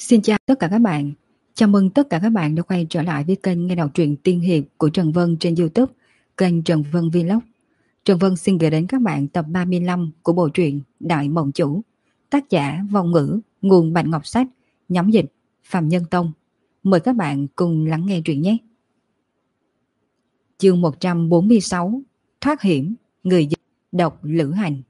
Xin chào tất cả các bạn. Chào mừng tất cả các bạn đã quay trở lại với kênh nghe đọc truyện tiên hiệp của Trần Vân trên YouTube, kênh Trần Vân Vlog. Trần Vân xin gửi đến các bạn tập 35 của bộ truyện Đại Mộng Chủ, tác giả Vong Ngữ, nguồn Bạch Ngọc Sách, nhóm dịch Phạm Nhân Tông. Mời các bạn cùng lắng nghe truyện nhé. Chương 146: Thoát hiểm, người dịch độc Lữ Hành.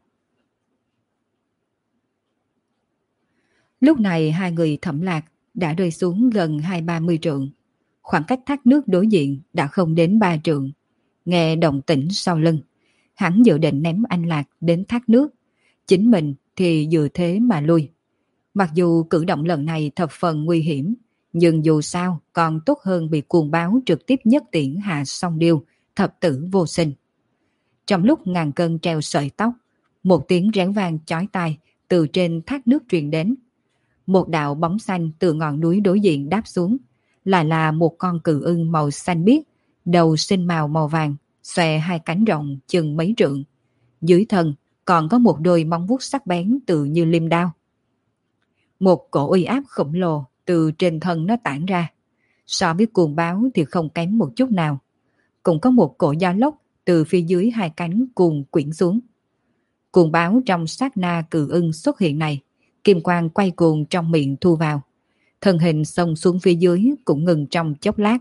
Lúc này hai người Thẩm Lạc đã rơi xuống gần 20-30 trượng. Khoảng cách thác nước đối diện đã không đến 3 trượng. Nghe động tĩnh sau lưng, hắn dự định ném anh Lạc đến thác nước. Chính mình thì dựa thế mà lui. Mặc dù cử động lần này thập phần nguy hiểm, nhưng dù sao còn tốt hơn bị cuồng báo trực tiếp nhất tiễn hạ song điêu, thập tử vô sinh. Trong lúc ngàn cân treo sợi tóc, một tiếng réo vang chói tai từ trên thác nước truyền đến. Một đạo bóng xanh từ ngọn núi đối diện đáp xuống, lại là một con cự ưng màu xanh biếc, đầu sinh màu màu vàng, xòe hai cánh rộng chừng mấy trượng. Dưới thân còn có một đôi móng vuốt sắc bén tự như liêm đao. Một cổ uy áp khổng lồ từ trên thân nó tản ra, so với cuồng báo thì không kém một chút nào. Cũng có một cổ gió lốc từ phía dưới hai cánh cùng quyển xuống. Cuồng báo trong sát na cự ưng xuất hiện này, kim quang quay cuồng trong miệng thu vào. Thân hình xông xuống phía dưới cũng ngừng trong chốc lát.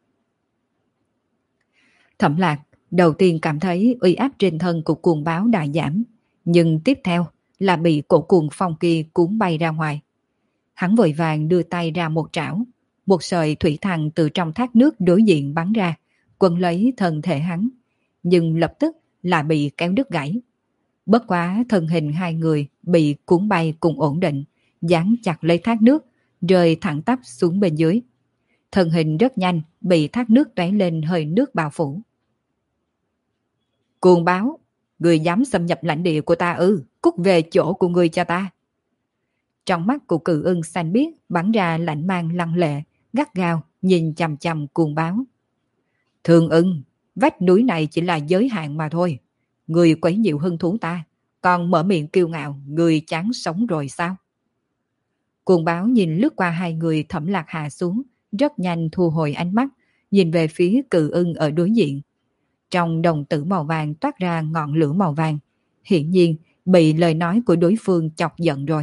Thẩm Lạc đầu tiên cảm thấy uy áp trên thân của cuồng báo đã giảm, nhưng tiếp theo là bị cổ cuồng phong kia cuốn bay ra ngoài. Hắn vội vàng đưa tay ra một trảo, một sợi thủy thần từ trong thác nước đối diện bắn ra, quấn lấy thân thể hắn, nhưng lập tức lại bị kéo đứt gãy. Bất quá thân hình hai người bị cuốn bay cùng ổn định, dán chặt lấy thác nước, rơi thẳng tắp xuống bên dưới. Thân hình rất nhanh bị thác nước tóe lên hơi nước bao phủ. Cuồng báo, người dám xâm nhập lãnh địa của ta ư? Cút về chỗ của người cho ta. Trong mắt của cự ưng xanh biếc bắn ra lạnh mang lăng lệ, gắt gao nhìn chằm chằm cuồng báo. Thường ưng, vách núi này chỉ là giới hạn mà thôi. Người quấy nhiễu hứng thú ta, còn mở miệng kiêu ngạo, người chán sống rồi sao? Cuồng báo nhìn lướt qua hai người Thẩm Lạc hạ xuống, rất nhanh thu hồi ánh mắt, nhìn về phía cự ưng ở đối diện. Trong đồng tử màu vàng toát ra ngọn lửa màu vàng, hiển nhiên bị lời nói của đối phương chọc giận rồi.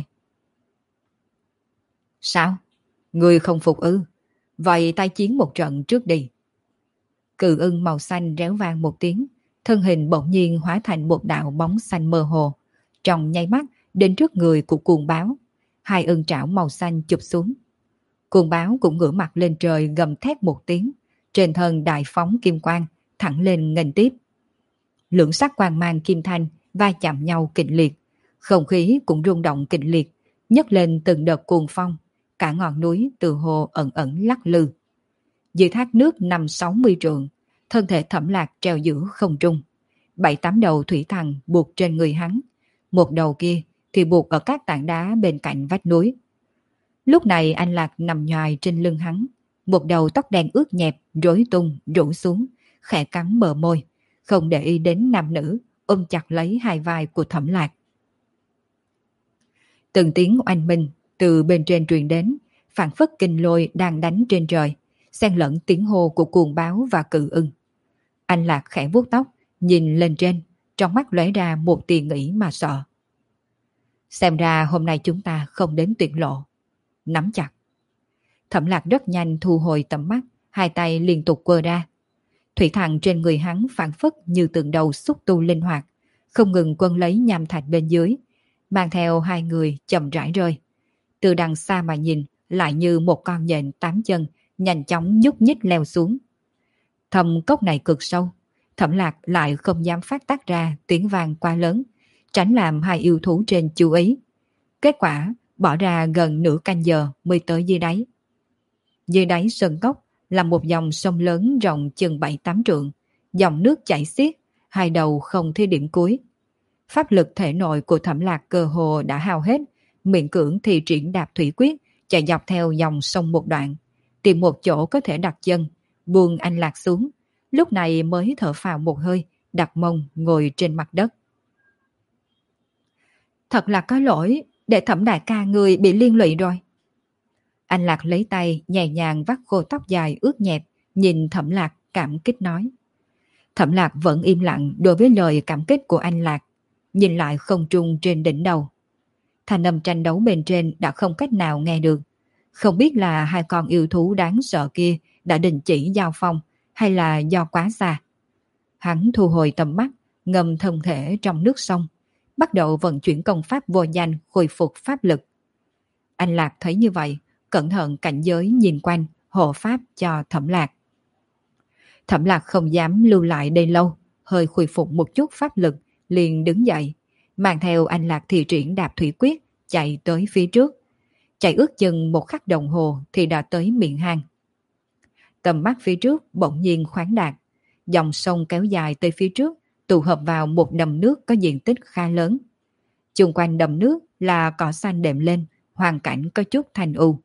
Sao? Người không phục ư? Vậy tai chiến một trận trước đi. Cự ưng màu xanh réo vang một tiếng, thân hình bỗng nhiên hóa thành một đạo bóng xanh mơ hồ, trong nháy mắt đến trước người của cuồng báo. Hai ưng trảo màu xanh chụp xuống. Cuồng báo cũng ngửa mặt lên trời gầm thét một tiếng, trên thân đại phóng kim quang thẳng lên nghênh tiếp. Lưỡng sắc quang mang kim thanh va chạm nhau kịch liệt, không khí cũng rung động kịch liệt, nhấc lên từng đợt cuồng phong, cả ngọn núi từ hồ ẩn ẩn lắc lư. Dưới thác nước 50-60 trượng, thân thể Thẩm Lạc treo giữa không trung. 7-8 đầu thủy thần buộc trên người hắn, một đầu kia thì buộc ở các tảng đá bên cạnh vách núi. Lúc này anh Lạc nằm nhoài trên lưng hắn, một đầu tóc đen ướt nhẹp rối tung rủ xuống, khẽ cắn bờ môi, không để ý đến nam nữ, ôm chặt lấy hai vai của Thẩm Lạc. Từng tiếng oanh minh từ bên trên truyền đến, phảng phất kinh lôi đang đánh trên trời, xen lẫn tiếng hô của cuồng báo và cự ưng. Anh Lạc khẽ vuốt tóc, nhìn lên trên, trong mắt lóe ra một tia nghĩ mà sợ. Xem ra hôm nay chúng ta không đến tuyệt lộ. Nắm chặt. Thẩm Lạc rất nhanh thu hồi tầm mắt, hai tay liên tục quơ ra. Thủy thần trên người hắn phảng phất như từng đầu xúc tu linh hoạt, không ngừng quân lấy nham thạch bên dưới, mang theo hai người chậm rãi rơi. Từ đằng xa mà nhìn, lại như một con nhện 8 chân, nhanh chóng nhúc nhích leo xuống. Thâm cốc này cực sâu, Thẩm Lạc lại không dám phát tác ra tiếng vang quá lớn, tránh làm hai yêu thú trên chú ý. Kết quả bỏ ra gần nửa canh giờ mới tới dưới đáy. Dưới đáy sơn cốc là một dòng sông lớn rộng chừng 7-8 trượng, dòng nước chảy xiết, hai đầu không thấy điểm cuối. Pháp lực thể nội của Thẩm Lạc cơ hồ đã hao hết, miễn cưỡng thì triển đạp thủy quyết, chạy dọc theo dòng sông một đoạn, tìm một chỗ có thể đặt chân, buông anh Lạc xuống, lúc này mới thở phào một hơi, đặt mông ngồi trên mặt đất. Thật là có lỗi, để Thẩm đại ca người bị liên lụy rồi. Anh Lạc lấy tay nhẹ nhàng vắt khô tóc dài ướt nhẹp, nhìn Thẩm Lạc cảm kích nói. Thẩm Lạc vẫn im lặng đối với lời cảm kích của anh Lạc, nhìn lại không trung trên đỉnh đầu. Thanh âm tranh đấu bên trên đã không cách nào nghe được. Không biết là hai con yêu thú đáng sợ kia đã đình chỉ giao phong hay là do quá xa. Hắn thu hồi tầm mắt, ngâm thân thể trong nước sông, bắt đầu vận chuyển công pháp vô danh khôi phục pháp lực. Anh Lạc thấy như vậy, cẩn thận cảnh giới nhìn quanh, hộ pháp cho Thẩm Lạc. Thẩm Lạc không dám lưu lại đây lâu, hơi khôi phục một chút pháp lực, liền đứng dậy, mang theo anh Lạc thì triển đạp thủy quyết, chạy tới phía trước. Chạy ước chừng một khắc đồng hồ thì đã tới miệng hang. Tầm mắt phía trước bỗng nhiên khoáng đạt, dòng sông kéo dài tới phía trước, tụ hợp vào một đầm nước có diện tích khá lớn. Chung quanh đầm nước là cỏ xanh đệm lên, hoàn cảnh có chút thanh u.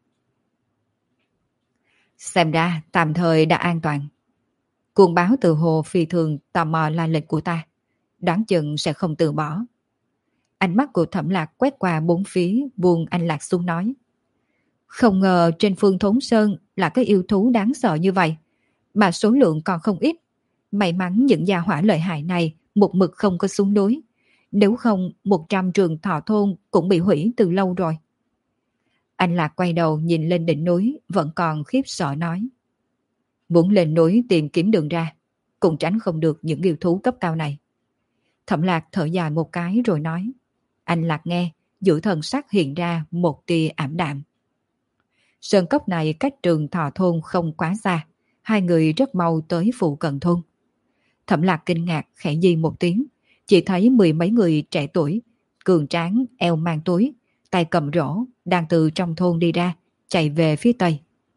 Xem ra tạm thời đã an toàn. Cuồng báo từ hồ phi thường tò mò la lịch của ta, đoán chừng sẽ không từ bỏ. Ánh mắt của Thẩm Lạc quét qua bốn phía, buông anh Lạc xuống nói. Không ngờ trên phương Thốn Sơn là cái yêu thú đáng sợ như vậy, mà số lượng còn không ít. May mắn những gia hỏa lợi hại này một mực không có xuống núi. Nếu không 100 trường thọ thôn cũng bị hủy từ lâu rồi. Anh Lạc quay đầu nhìn lên đỉnh núi, vẫn còn khiếp sợ nói. Muốn lên núi tìm kiếm đường ra, cũng tránh không được những yêu thú cấp cao này. Thẩm Lạc thở dài một cái rồi nói. Anh Lạc nghe, giữa thần sắc hiện ra một tia ảm đạm. Sơn cốc này cách trường thọ thôn không quá xa, hai người rất mau tới phụ cận thôn. Thẩm Lạc kinh ngạc khẽ di một tiếng, chỉ thấy mười mấy người trẻ tuổi, cường tráng, eo mang túi, tay cầm rổ, đang từ trong thôn đi ra, chạy về phía tây.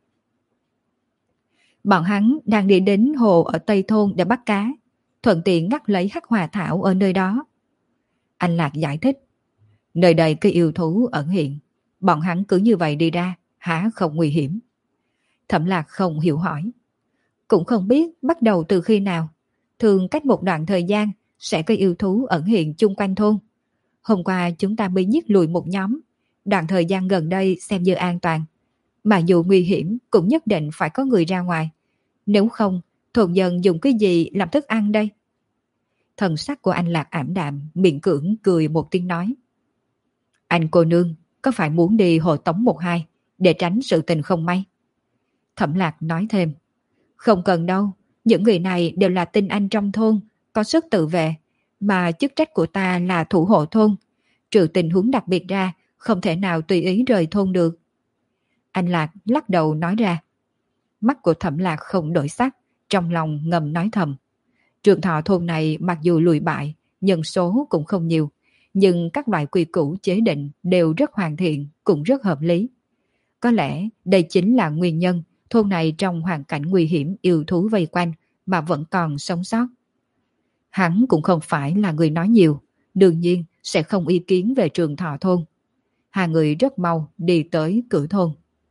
Bọn hắn đang đi đến hồ ở tây thôn để bắt cá, thuận tiện ngắt lấy hắc hòa thảo ở nơi đó. Anh Lạc giải thích, nơi đây cái yêu thú ẩn hiện, bọn hắn cứ như vậy đi ra, há không nguy hiểm? Thẩm Lạc không hiểu hỏi. Cũng không biết bắt đầu từ khi nào, thường cách một đoạn thời gian sẽ có yêu thú ẩn hiện chung quanh thôn. Hôm qua chúng ta mới giết lùi một nhóm, đoạn thời gian gần đây xem như an toàn. Mà dù nguy hiểm cũng nhất định phải có người ra ngoài. Nếu không, thôn dân dùng cái gì làm thức ăn đây? Thần sắc của anh Lạc ảm đạm, miệng cưỡng cười một tiếng nói. Anh cô nương, có phải muốn đi hộ tống một hai, để tránh sự tình không may? Thẩm Lạc nói thêm. Không cần đâu, những người này đều là tinh anh trong thôn, có sức tự vệ, mà chức trách của ta là thủ hộ thôn. Trừ tình huống đặc biệt ra, không thể nào tùy ý rời thôn được. Anh Lạc lắc đầu nói ra. Mắt của Thẩm Lạc không đổi sắc, trong lòng ngầm nói thầm. Trường thọ thôn này mặc dù lùi bại, nhân số cũng không nhiều, nhưng các loại quy củ chế định đều rất hoàn thiện, cũng rất hợp lý. Có lẽ đây chính là nguyên nhân thôn này trong hoàn cảnh nguy hiểm yêu thú vây quanh mà vẫn còn sống sót. Hắn cũng không phải là người nói nhiều, đương nhiên sẽ không ý kiến về trường thọ thôn. Hai người rất mau đi tới cửa thôn.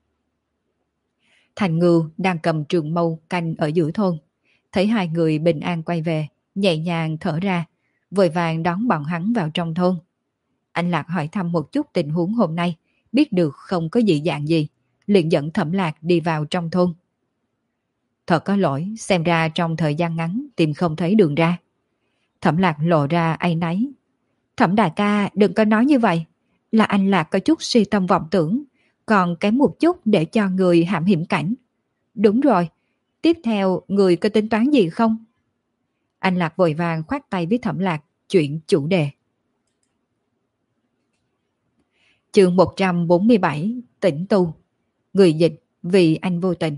Thành Ngưu đang cầm trường mâu canh ở giữa thôn, thấy hai người bình an quay về, nhẹ nhàng thở ra, vội vàng đón bọn hắn vào trong thôn. Anh Lạc hỏi thăm một chút tình huống hôm nay, biết được không có dị dạng gì, liền dẫn Thẩm Lạc đi vào trong thôn. Thật có lỗi, xem ra trong thời gian ngắn tìm không thấy đường ra. Thẩm Lạc lộ ra áy náy. Thẩm đại ca đừng có nói như vậy, là anh Lạc có chút si tâm vọng tưởng, còn kém một chút để cho người hãm hiểm cảnh. Đúng rồi, tiếp theo người có tính toán gì không? Anh Lạc vội vàng khoát tay với Thẩm Lạc, chuyển chủ đề. Chương 147, Tĩnh tu. Người dịch vì anh vô tình.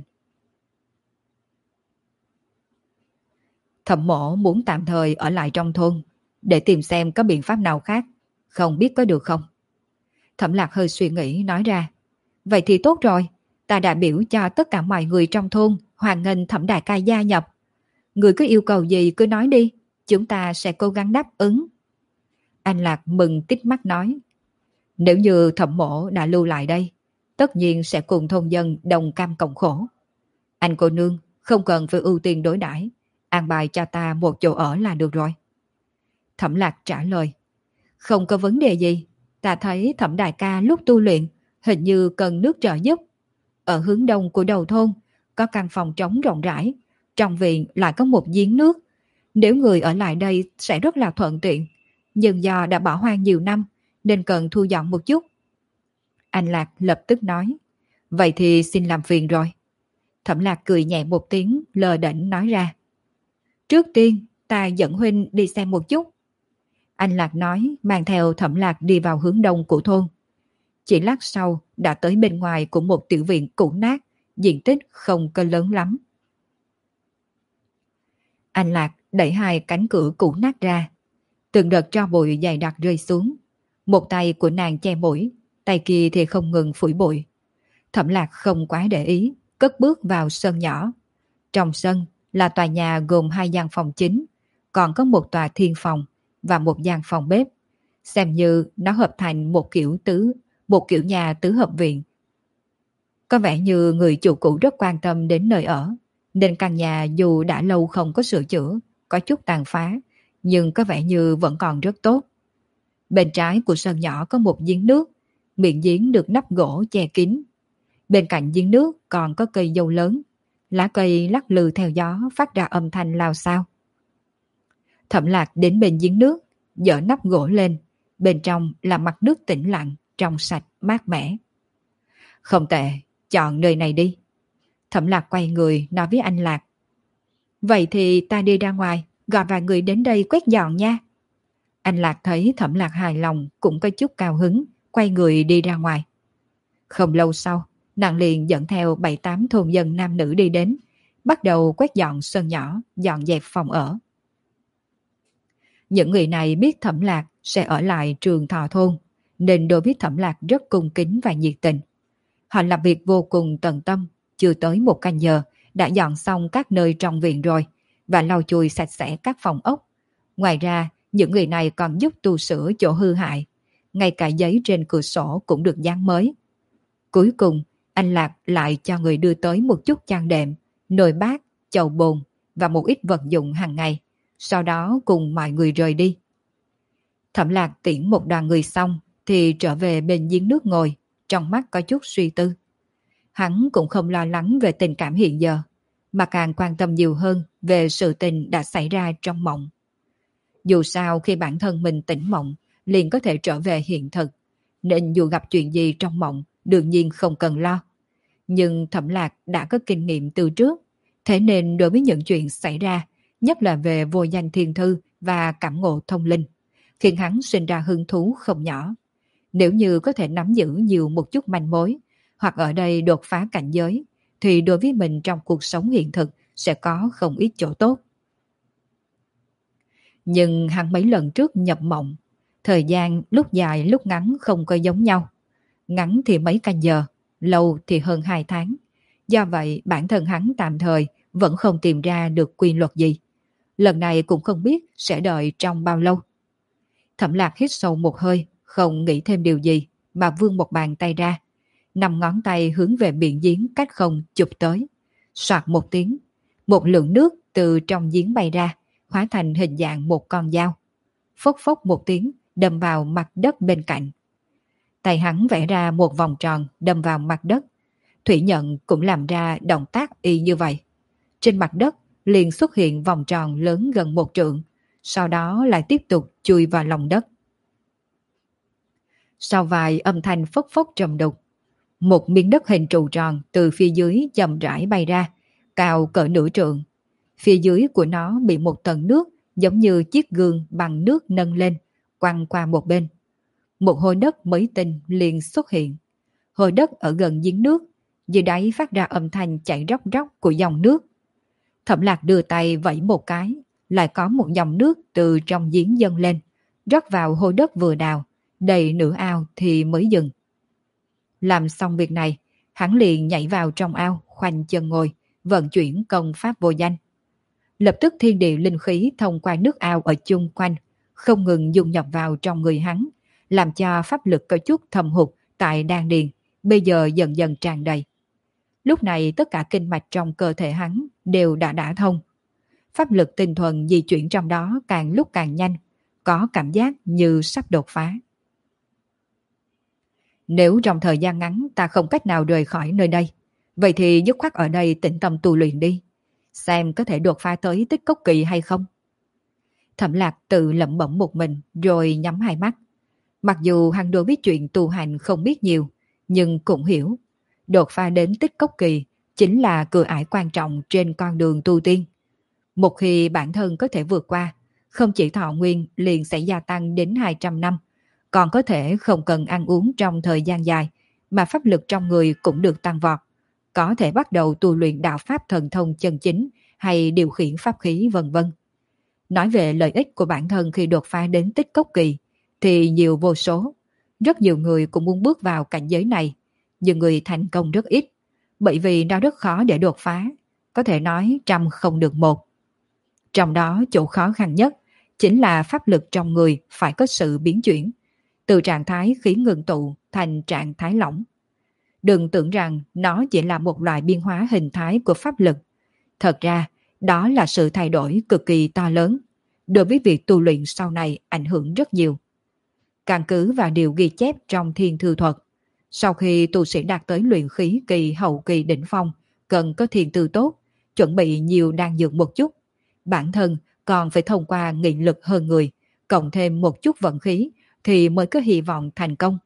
Thẩm Mỗ muốn tạm thời ở lại trong thôn, để tìm xem có biện pháp nào khác, không biết có được không? Thẩm Lạc hơi suy nghĩ nói ra. Vậy thì tốt rồi, ta đã biểu cho tất cả mọi người trong thôn hoan nghênh Thẩm đại ca gia nhập. Người cứ yêu cầu gì cứ nói đi, chúng ta sẽ cố gắng đáp ứng. Anh Lạc mừng tít mắt nói. Nếu như Thẩm Mỗ đã lưu lại đây, tất nhiên sẽ cùng thôn dân đồng cam cộng khổ. Anh cô nương không cần phải ưu tiên đối đãi, an bài cho ta một chỗ ở là được rồi. Thẩm Lạc trả lời. Không có vấn đề gì, ta thấy Thẩm đại ca lúc tu luyện hình như cần nước trợ giúp. ở hướng đông của đầu thôn có căn phòng trống rộng rãi, trong viện lại có một giếng nước. Nếu người ở lại đây sẽ rất là thuận tiện, nhưng do đã bỏ hoang nhiều năm nên cần thu dọn một chút. Anh Lạc lập tức nói, vậy thì xin làm phiền rồi. Thẩm Lạc cười nhẹ một tiếng, lờ đễnh nói ra, trước tiên ta dẫn huynh đi xem một chút. Anh Lạc nói, mang theo Thẩm Lạc đi vào hướng đông của thôn. Chỉ lát sau đã tới bên ngoài của một tiểu viện cũ nát, diện tích không có lớn lắm. Anh Lạc đẩy hai cánh cửa cũ nát ra. Từng đợt tro bụi dày đặc rơi xuống. Một tay của nàng che mũi, tay kia thì không ngừng phủi bụi. Thẩm Lạc không quá để ý, cất bước vào sân nhỏ. Trong sân là tòa nhà gồm 2 gian phòng chính, còn có một tòa thiên phòng và một gian phòng bếp. Xem như nó hợp thành một kiểu nhà tứ hợp viện. Có vẻ như người chủ cũ rất quan tâm đến nơi ở, nên căn nhà dù đã lâu không có sửa chữa, có chút tàn phá, nhưng có vẻ như vẫn còn rất tốt. Bên trái của sân nhỏ có một giếng nước, miệng giếng được nắp gỗ che kín. Bên cạnh giếng nước còn có cây dâu lớn, lá cây lắc lư theo gió phát ra âm thanh lao xao. Thẩm Lạc đến bên giếng nước, dỡ nắp gỗ lên, bên trong là mặt nước tĩnh lặng, trong sạch, mát mẻ. Không tệ, chọn nơi này đi. Thẩm Lạc quay người nói với anh Lạc. Vậy thì ta đi ra ngoài, gọi vài người đến đây quét dọn nha. Anh Lạc thấy Thẩm Lạc hài lòng, cũng có chút cao hứng, quay người đi ra ngoài. Không lâu sau, nàng liền dẫn theo 7-8 thôn dân nam nữ đi đến, bắt đầu quét dọn sân nhỏ, dọn dẹp phòng ở. Những người này biết Thẩm Lạc sẽ ở lại Trường Thọ thôn, nên đối với Thẩm Lạc rất cung kính và nhiệt tình. Họ làm việc vô cùng tận tâm, chưa tới 1 canh giờ đã dọn xong các nơi trong viện rồi và lau chùi sạch sẽ các phòng ốc. Ngoài ra, những người này còn giúp tu sửa chỗ hư hại, ngay cả giấy trên cửa sổ cũng được dán mới. Cuối cùng, anh Lạc lại cho người đưa tới một chút chăn đệm, nồi bát, chậu bồn và một ít vật dụng hàng ngày, sau đó cùng mọi người rời đi. Thẩm Lạc tiễn một đoàn người xong thì trở về bên giếng nước ngồi, trong mắt có chút suy tư. Hắn cũng không lo lắng về tình cảm hiện giờ, mà càng quan tâm nhiều hơn về sự tình đã xảy ra trong mộng. Dù sao khi bản thân mình tỉnh mộng, liền có thể trở về hiện thực, nên dù gặp chuyện gì trong mộng, đương nhiên không cần lo. Nhưng Thẩm Lạc đã có kinh nghiệm từ trước, thế nên đối với những chuyện xảy ra, nhất là về vô danh thiên thư và cảm ngộ thông linh, khiến hắn sinh ra hứng thú không nhỏ. Nếu như có thể nắm giữ nhiều một chút manh mối, hoặc ở đây đột phá cảnh giới, thì đối với mình trong cuộc sống hiện thực sẽ có không ít chỗ tốt. Nhưng hắn mấy lần trước nhập mộng, thời gian lúc dài lúc ngắn không có giống nhau. Ngắn thì mấy canh giờ, lâu thì hơn 2 tháng. Do vậy bản thân hắn tạm thời vẫn không tìm ra được quy luật gì. Lần này cũng không biết sẽ đợi trong bao lâu. Thẩm Lạc hít sâu một hơi, không nghĩ thêm điều gì, mà vươn một bàn tay ra. 5 ngón tay hướng về miệng giếng cách không chụp tới. Soạt một tiếng, một lượng nước từ trong giếng bay ra, hóa thành hình dạng một con dao. Phốc phốc một tiếng, đâm vào mặt đất bên cạnh. Tay hắn vẽ ra một vòng tròn đâm vào mặt đất. Thủy Nhận cũng làm ra động tác y như vậy. Trên mặt đất liền xuất hiện vòng tròn lớn gần 1 trượng, sau đó lại tiếp tục chui vào lòng đất. Sau vài âm thanh phốc phốc trầm đục, một miếng đất hình trụ tròn từ phía dưới chậm rãi bay ra, cao cỡ nửa trượng. Phía dưới của nó bị một tầng nước giống như chiếc gương bằng nước nâng lên, quăng qua một bên. Một hố đất mới tinh liền xuất hiện. Hố đất ở gần giếng nước, dưới đáy phát ra âm thanh chảy róc róc của dòng nước. Thẩm Lạc đưa tay vẫy một cái, lại có một dòng nước từ trong giếng dâng lên, rót vào hố đất vừa đào, đầy nửa ao thì mới dừng. Làm xong việc này, hắn liền nhảy vào trong ao, khoanh chân ngồi, vận chuyển công pháp vô danh. Lập tức thiên địa linh khí thông qua nước ao ở chung quanh, không ngừng dung nhập vào trong người hắn, làm cho pháp lực có chút thâm hụt tại đan điền, bây giờ dần dần tràn đầy. Lúc này tất cả kinh mạch trong cơ thể hắn đều đã đả thông. Pháp lực tinh thuần di chuyển trong đó càng lúc càng nhanh, có cảm giác như sắp đột phá. Nếu trong thời gian ngắn ta không cách nào rời khỏi nơi đây, Vậy thì dứt khoát ở đây tĩnh tâm tu luyện đi, xem có thể đột phá tới tích cốc kỳ hay không. Thẩm Lạc tự lẩm bẩm một mình rồi nhắm hai mắt. Mặc dù hắn đối với chuyện tu hành không biết nhiều, nhưng cũng hiểu. Đột phá đến tích cốc kỳ chính là cửa ải quan trọng trên con đường tu tiên. Một khi bản thân có thể vượt qua, không chỉ thọ nguyên liền sẽ gia tăng đến 200 năm, còn có thể không cần ăn uống trong thời gian dài, mà pháp lực trong người cũng được tăng vọt. Có thể bắt đầu tu luyện đạo pháp thần thông chân chính hay điều khiển pháp khí vân vân. Nói về lợi ích của bản thân khi đột phá đến tích cốc kỳ thì nhiều vô số. Rất nhiều người cũng muốn bước vào cảnh giới này, nhưng người thành công rất ít, bởi vì nó rất khó để đột phá, có thể nói trăm không được một. Trong đó chỗ khó khăn nhất chính là pháp lực trong người phải có sự biến chuyển, từ trạng thái khí ngưng tụ thành trạng thái lỏng. Đừng tưởng rằng nó chỉ là một loại biến hóa hình thái của pháp lực. Thật ra, đó là sự thay đổi cực kỳ to lớn, đối với việc tu luyện sau này ảnh hưởng rất nhiều. Căn cứ vào điều ghi chép trong Thiên Thư Thuật, sau khi tu sĩ đạt tới luyện khí kỳ hậu kỳ đỉnh phong, cần có thiền tư tốt, chuẩn bị nhiều đan dược một chút. Bản thân còn phải thông qua nghị lực hơn người, cộng thêm một chút vận khí thì mới có hy vọng thành công.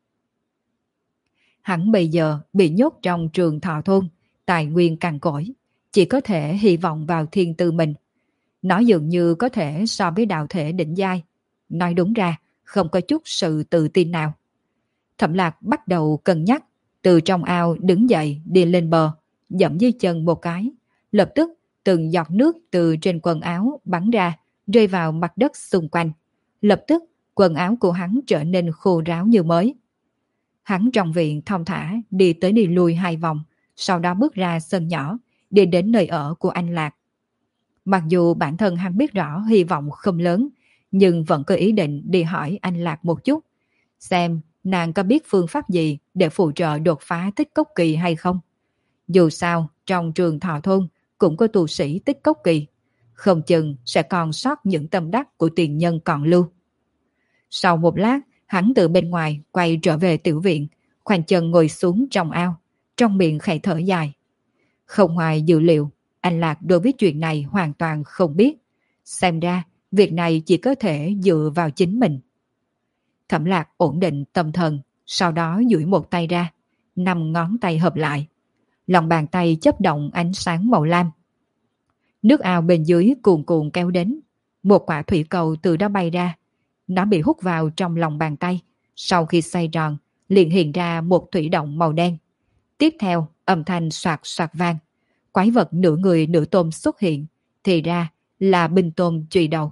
Hắn bây giờ bị nhốt trong trường Thọ Thôn, tài nguyên cằn cỗi, chỉ có thể hy vọng vào thiên tư mình. Nó dường như có thể so với đạo thể đỉnh giai. Nói đúng ra, không có chút sự tự tin nào. Thẩm Lạc bắt đầu cân nhắc, từ trong ao đứng dậy đi lên bờ, dẫm dưới chân một cái. Lập tức từng giọt nước từ trên quần áo bắn ra, rơi vào mặt đất xung quanh. Lập tức quần áo của hắn trở nên khô ráo như mới. Hắn trong viện thong thả đi tới đi lui 2 vòng, sau đó bước ra sân nhỏ, đi đến nơi ở của anh Lạc. Mặc dù bản thân hắn biết rõ hy vọng không lớn, nhưng vẫn có ý định đi hỏi anh Lạc một chút, xem nàng có biết phương pháp gì để phụ trợ đột phá tích cốc kỳ hay không. Dù sao, trong trường Thọ Thôn cũng có tu sĩ tích cốc kỳ, không chừng sẽ còn sót những tâm đắc của tiền nhân còn lưu. Sau một lát, hắn từ bên ngoài quay trở về tiểu viện, khoanh chân ngồi xuống trong ao, trong miệng khẽ thở dài. Không ngoài dự liệu, anh Lạc đối với chuyện này hoàn toàn không biết. Xem ra, việc này chỉ có thể dựa vào chính mình. Thẩm Lạc ổn định tâm thần, sau đó duỗi một tay ra, 5 ngón tay hợp lại. Lòng bàn tay chớp động ánh sáng màu lam. Nước ao bên dưới cuồn cuộn kéo đến. Một quả thủy cầu từ đó bay ra. Nó bị hút vào trong lòng bàn tay. Sau khi xoay tròn, liền hiện ra một thủy động màu đen. Tiếp theo, âm thanh soạt soạt vang. Quái vật nửa người nửa tôm xuất hiện. Thì ra là binh tôm chùy đầu.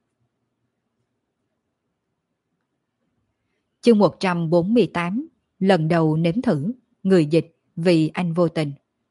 Chương 148. Lần đầu nếm thử. Người dịch vì anh vô tình.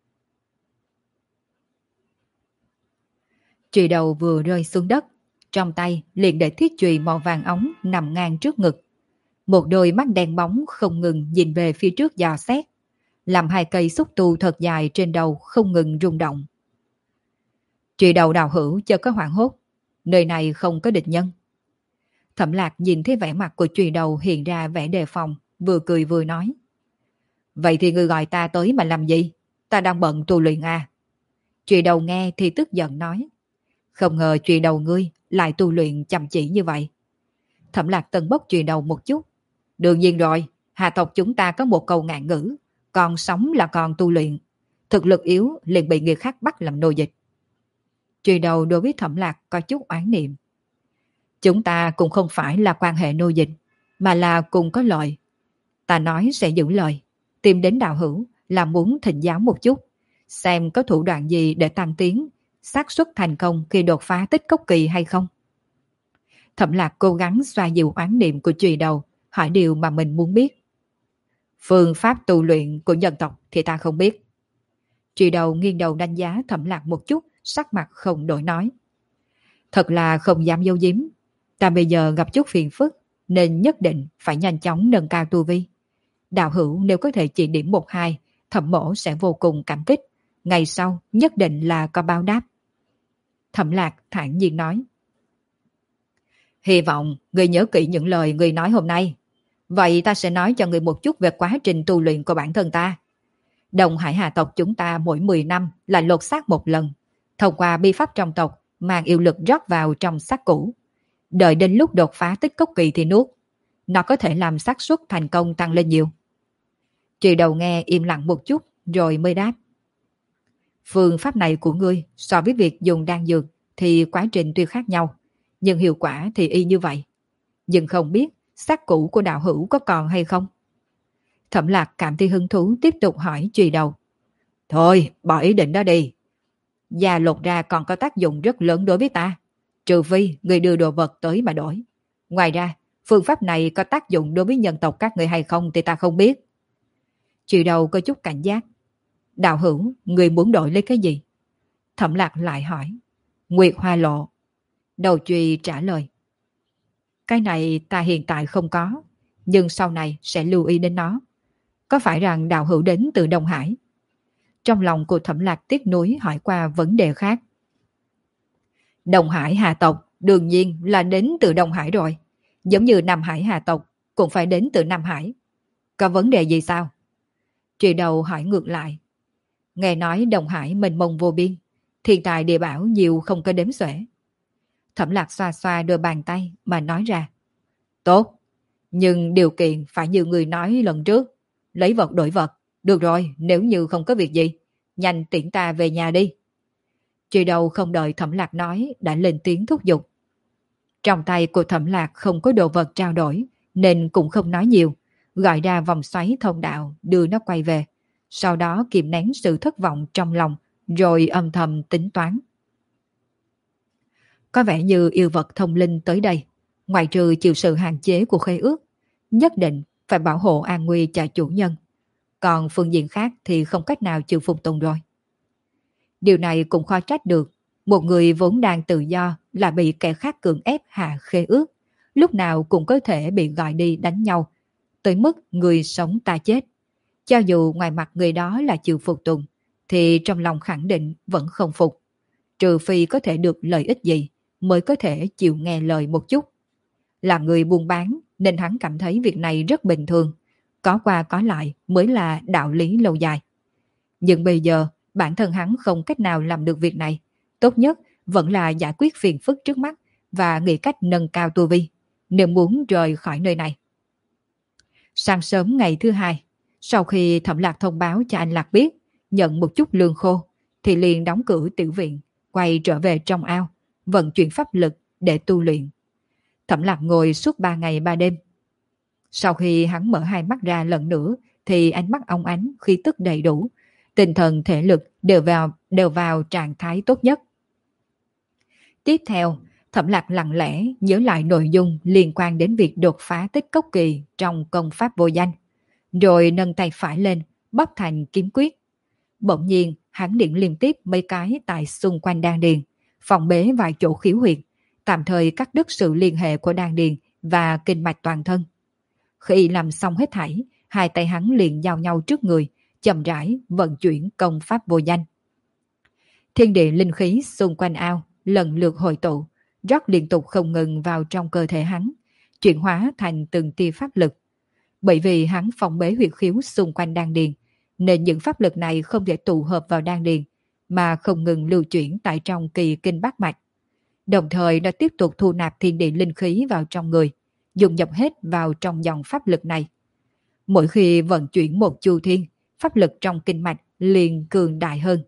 Chùy đầu vừa rơi xuống đất, trong tay liền để thiết chùy màu vàng óng nằm ngang trước ngực. Một đôi mắt đen bóng không ngừng nhìn về phía trước dò xét, làm 2 cây xúc tu thật dài trên đầu không ngừng rung động. Chùy đầu đào hữu chợt có hoảng hốt, nơi này không có địch nhân. Thẩm Lạc nhìn thấy vẻ mặt của chùy đầu hiện ra vẻ đề phòng, vừa cười vừa nói. Vậy thì ngươi gọi ta tới mà làm gì? Ta đang bận tu luyện à? Chùy đầu nghe thì tức giận nói. Không ngờ chùy đầu ngươi lại tu luyện chăm chỉ như vậy. Thẩm Lạc tần bốc chùy đầu một chút. Đương nhiên rồi, hà tộc chúng ta có một câu ngạn ngữ, còn sống là còn tu luyện. Thực lực yếu liền bị người khác bắt làm nô dịch. Chùy đầu đối với Thẩm Lạc có chút oán niệm. Chúng ta cũng không phải là quan hệ nô dịch, mà là cùng có lợi. Ta nói sẽ giữ lời, tìm đến đạo hữu là muốn thỉnh giáo một chút, xem có thủ đoạn gì để tăng tiến, xác suất thành công khi đột phá tích cốc kỳ hay không. Thẩm Lạc cố gắng xoa dịu oán niệm của chùy đầu, hỏi điều mà mình muốn biết. Phương pháp tu luyện của nhân tộc thì ta không biết. Chùy đầu nghiêng đầu đánh giá Thẩm Lạc một chút, sắc mặt không đổi nói. Thật là không dám giấu giếm, ta bây giờ gặp chút phiền phức, nên nhất định phải nhanh chóng nâng cao tu vi. Đạo hữu nếu có thể chỉ điểm 1-2, Thẩm mỗ sẽ vô cùng cảm kích, ngày sau nhất định là có báo đáp. Thẩm Lạc thản nhiên nói. Hy vọng người nhớ kỹ những lời người nói hôm nay. Vậy ta sẽ nói cho người một chút về quá trình tu luyện của bản thân ta. Đồng Hải Hà tộc chúng ta mỗi 10 năm là lột xác một lần, thông qua bi pháp trong tộc mang yêu lực rót vào trong xác cũ. Đợi đến lúc đột phá tích cốc kỳ thì nuốt. Nó có thể làm xác suất thành công tăng lên nhiều. Chị đầu nghe im lặng một chút rồi mới đáp. Phương pháp này của ngươi so với việc dùng đan dược thì quá trình tuy khác nhau, nhưng hiệu quả thì y như vậy. Nhưng không biết xác cũ của đạo hữu có còn hay không? Thẩm Lạc cảm thấy hứng thú tiếp tục hỏi chùy đầu. Thôi, bỏ ý định đó đi. Da lột ra còn có tác dụng rất lớn đối với ta. Trừ phi người đưa đồ vật tới mà đổi. Ngoài ra, phương pháp này có tác dụng đối với nhân tộc các người hay không thì ta không biết. Chùy đầu có chút cảnh giác. Đạo hữu, người muốn đổi lấy cái gì? Thẩm Lạc lại hỏi. Nguyệt Hoa Lộ. Đầu chùy trả lời. Cái này ta hiện tại không có, nhưng sau này sẽ lưu ý đến nó. Có phải rằng đạo hữu đến từ Đông Hải? Trong lòng của Thẩm Lạc tiếc nuối hỏi qua vấn đề khác. Đông Hải Hà tộc đương nhiên là đến từ Đông Hải rồi. Giống như Nam Hải Hà tộc cũng phải đến từ Nam Hải. Có vấn đề gì sao? Chị đầu hỏi ngược lại. Nghe nói Đông Hải mênh mông vô biên, thiên tài địa bảo nhiều không có đếm xuể. Thẩm Lạc xoa xoa đôi bàn tay mà nói ra. Tốt, nhưng điều kiện phải như người nói lần trước. Lấy vật đổi vật. Được rồi, nếu như không có việc gì, nhanh tiễn ta về nhà đi. Chị đầu không đợi Thẩm Lạc nói đã lên tiếng thúc giục. Trong tay của Thẩm Lạc không có đồ vật trao đổi, nên cũng không nói nhiều. Gọi ra vòng xoáy thông đạo đưa nó quay về. Sau đó kìm nén sự thất vọng trong lòng, rồi âm thầm tính toán. Có vẻ như yêu vật thông linh tới đây, ngoại trừ chịu sự hạn chế của khế ước, nhất định phải bảo hộ an nguy cho chủ nhân. Còn phương diện khác thì không cách nào chịu phục tùng rồi. Điều này cũng khó trách được. Một người vốn đang tự do là bị kẻ khác cưỡng ép hạ khế ước, lúc nào cũng có thể bị gọi đi đánh nhau, tới mức người sống ta chết. Cho dù ngoài mặt người đó là chịu phục tùng, thì trong lòng khẳng định vẫn không phục. Trừ phi có thể được lợi ích gì, mới có thể chịu nghe lời một chút. Là người buôn bán nên hắn cảm thấy việc này rất bình thường. Có qua có lại mới là đạo lý lâu dài. Nhưng bây giờ bản thân hắn không cách nào làm được việc này. Tốt nhất vẫn là giải quyết phiền phức trước mắt và nghĩ cách nâng cao tu vi, nếu muốn rời khỏi nơi này. Sáng sớm ngày thứ hai, sau khi Thẩm Lạc thông báo cho anh Lạc biết nhận một chút lương khô, thì liền đóng cửa tiểu viện, quay trở về trong ao, vận chuyển pháp lực để tu luyện. Thẩm Lạc ngồi suốt 3 ngày 3 đêm. Sau khi hắn mở hai mắt ra lần nữa, thì ánh mắt óng ánh, khí tức đầy đủ, tinh thần thể lực đều vào trạng thái tốt nhất. Tiếp theo, Thẩm Lạc lặng lẽ nhớ lại nội dung liên quan đến việc đột phá tích cốc kỳ trong công pháp vô danh, rồi nâng tay phải lên, bóp thành kiếm quyết. Bỗng nhiên, hắn niệm liên tiếp mấy cái tại xung quanh đan điền, phòng bế vài chỗ khiếu huyệt, tạm thời cắt đứt sự liên hệ của đan điền và kinh mạch toàn thân. Khi làm xong hết thảy, hai tay hắn liền giao nhau trước người, chậm rãi vận chuyển công pháp vô danh. Thiên địa linh khí xung quanh ao lần lượt hội tụ, rót liên tục không ngừng vào trong cơ thể hắn, chuyển hóa thành từng tia pháp lực. Bởi vì hắn phòng bế huyệt khiếu xung quanh đan điền, nên những pháp lực này không thể tụ hợp vào đan điền, mà không ngừng lưu chuyển tại trong kỳ kinh bát mạch. Đồng thời nó tiếp tục thu nạp thiên địa linh khí vào trong người, dùng nhập hết vào trong dòng pháp lực này. Mỗi khi vận chuyển một chu thiên, pháp lực trong kinh mạch liền cường đại hơn.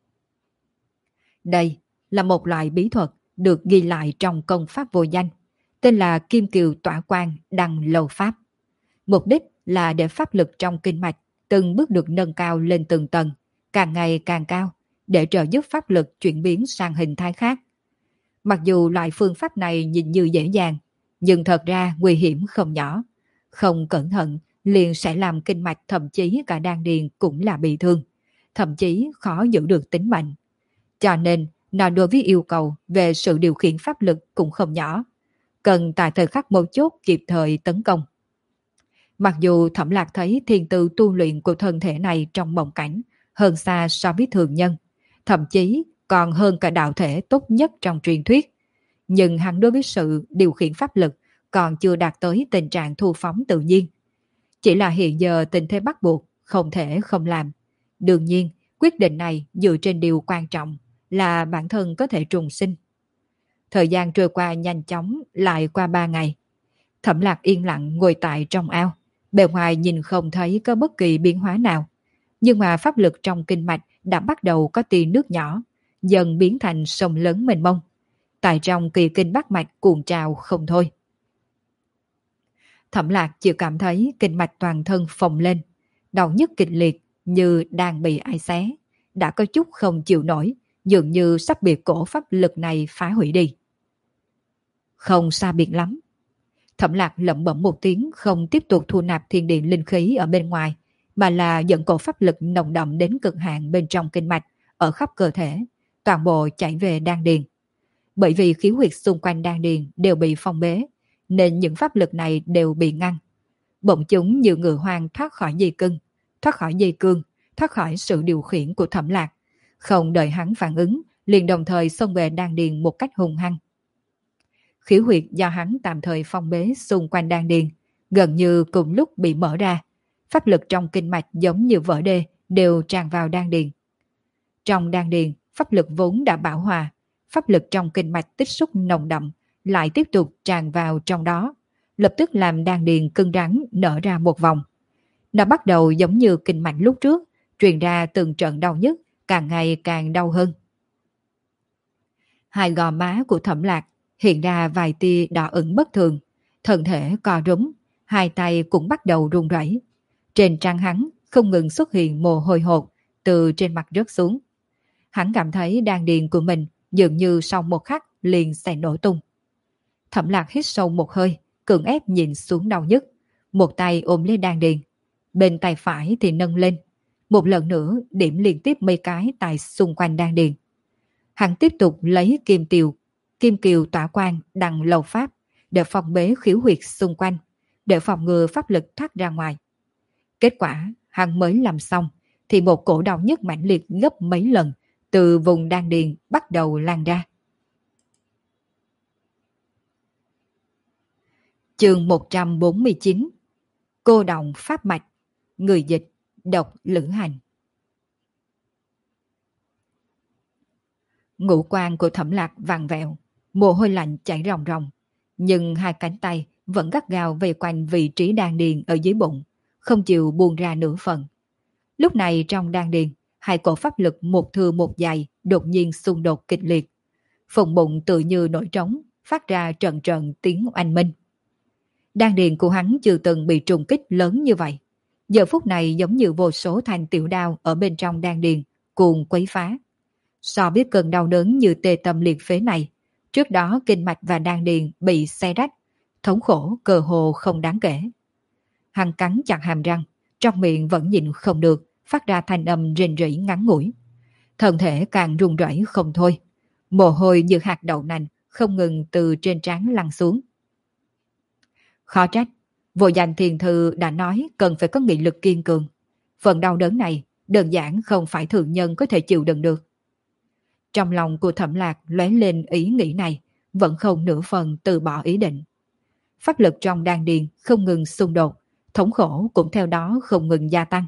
Đây là một loại bí thuật được ghi lại trong công pháp vô danh, tên là Kim Kiều Tỏa Quang Đăng Lâu Pháp. Mục đích là để pháp lực trong kinh mạch từng bước được nâng cao lên từng tầng, càng ngày càng cao, để trợ giúp pháp lực chuyển biến sang hình thái khác. Mặc dù loại phương pháp này nhìn như dễ dàng, nhưng thật ra nguy hiểm không nhỏ. Không cẩn thận liền sẽ làm kinh mạch, thậm chí cả đan điền cũng là bị thương, thậm chí khó giữ được tính mệnh. Cho nên nó đối với yêu cầu về sự điều khiển pháp lực cũng không nhỏ, cần tại thời khắc mấu chốt kịp thời tấn công. Mặc dù Thẩm Lạc thấy thiên tư tu luyện của thân thể này trong mộng cảnh hơn xa so với thường nhân, thậm chí còn hơn cả đạo thể tốt nhất trong truyền thuyết, nhưng hắn đối với sự điều khiển pháp lực còn chưa đạt tới tình trạng thu phóng tự nhiên. Chỉ là hiện giờ tình thế bắt buộc, không thể không làm. Đương nhiên, quyết định này dựa trên điều quan trọng là bản thân có thể trùng sinh. Thời gian trôi qua nhanh chóng, lại qua 3 ngày. Thẩm Lạc yên lặng ngồi tại trong ao. Bề ngoài nhìn không thấy có bất kỳ biến hóa nào. Nhưng mà pháp lực trong kinh mạch đã bắt đầu có tia nước nhỏ, dần biến thành sông lớn mênh mông. Tại trong kỳ kinh bát mạch cuồn trào không thôi. Thẩm Lạc chỉ cảm thấy kinh mạch toàn thân phồng lên, đau nhức kịch liệt như đang bị ai xé, đã có chút không chịu nổi, dường như sắp bị cổ pháp lực này phá hủy đi. Không xa biệt lắm. Thẩm Lạc lẩm bẩm một tiếng, không tiếp tục thu nạp thiên địa linh khí ở bên ngoài, mà là dẫn cổ pháp lực nồng đậm đến cực hạn bên trong kinh mạch, ở khắp cơ thể, toàn bộ chạy về đan điền. Bởi vì khí huyệt xung quanh đan điền đều bị phong bế, nên những pháp lực này đều bị ngăn. Bỗng chúng như ngựa hoang thoát khỏi dây cưng, thoát khỏi dây cương, thoát khỏi sự điều khiển của Thẩm Lạc. Không đợi hắn phản ứng, liền đồng thời xông về đan điền một cách hung hăng. Khí huyệt do hắn tạm thời phong bế xung quanh đan điền, gần như cùng lúc bị mở ra. Pháp lực trong kinh mạch giống như vỡ đê đều tràn vào đan điền. Trong đan điền, pháp lực vốn đã bão hòa, pháp lực trong kinh mạch tích xúc nồng đậm, lại tiếp tục tràn vào trong đó, lập tức làm đan điền cứng rắn nở ra một vòng. Nó bắt đầu giống như kinh mạch lúc trước, truyền ra từng trận đau nhức, càng ngày càng đau hơn. Hai gò má của Thẩm Lạc hiện ra vài tia đỏ ửng bất thường, thân thể co rúm, hai tay cũng bắt đầu run rẩy. Trên trán hắn không ngừng xuất hiện mồ hôi hột từ trên mặt rớt xuống. Hắn cảm thấy đan điền của mình dường như sau một khắc liền sẽ nổ tung. Thẩm Lạc hít sâu một hơi, cưỡng ép nhìn xuống đau nhức, một tay ôm lấy đan điền, bên tay phải thì nâng lên, một lần nữa điểm liên tiếp mấy cái tại xung quanh đan điền. Hắn tiếp tục lấy kim kiều tỏa quang đằng lầu pháp để phòng bế khiếu huyệt xung quanh, để phòng ngừa pháp lực thoát ra ngoài. Kết quả hắn mới làm xong thì một cổ đau nhức mãnh liệt gấp mấy lần từ vùng đan điền bắt đầu lan ra. Chương 149. Cô động pháp mạch. Người dịch Độc Lữ Hành. Ngũ quan của Thẩm Lạc vằn vẹo, mồ hôi lạnh chảy ròng ròng, nhưng hai cánh tay vẫn gắt gao vây quanh vị trí đan điền ở dưới bụng, không chịu buông ra nửa phần. Lúc này trong đan điền, hai cổ pháp lực một thừa một dài đột nhiên xung đột kịch liệt. Phần bụng tự như nổi trống, phát ra trận trận tiếng oanh minh. Đan điền của hắn chưa từng bị trùng kích lớn như vậy. Giờ phút này giống như vô số thanh tiểu đao ở bên trong đan điền cuồng quấy phá. So với cơn đau đớn như tê tâm liệt phế này, trước đó kinh mạch và đan điền bị xé rách, thống khổ cơ hồ không đáng kể. Hắn cắn chặt hàm răng, trong miệng vẫn nhịn không được, phát ra thanh âm rền rỉ ngắn ngủi. Thân thể càng run rẩy không thôi, mồ hôi như hạt đậu nành không ngừng từ trên trán lăn xuống. Khó trách, Vô Danh Thiền Thư đã nói cần phải có nghị lực kiên cường. Phần đau đớn này đơn giản không phải thường nhân có thể chịu đựng được. Trong lòng của Thẩm Lạc lóe lên ý nghĩ này, vẫn không nửa phần từ bỏ ý định. Pháp lực trong đan điền không ngừng xung đột, thống khổ cũng theo đó không ngừng gia tăng.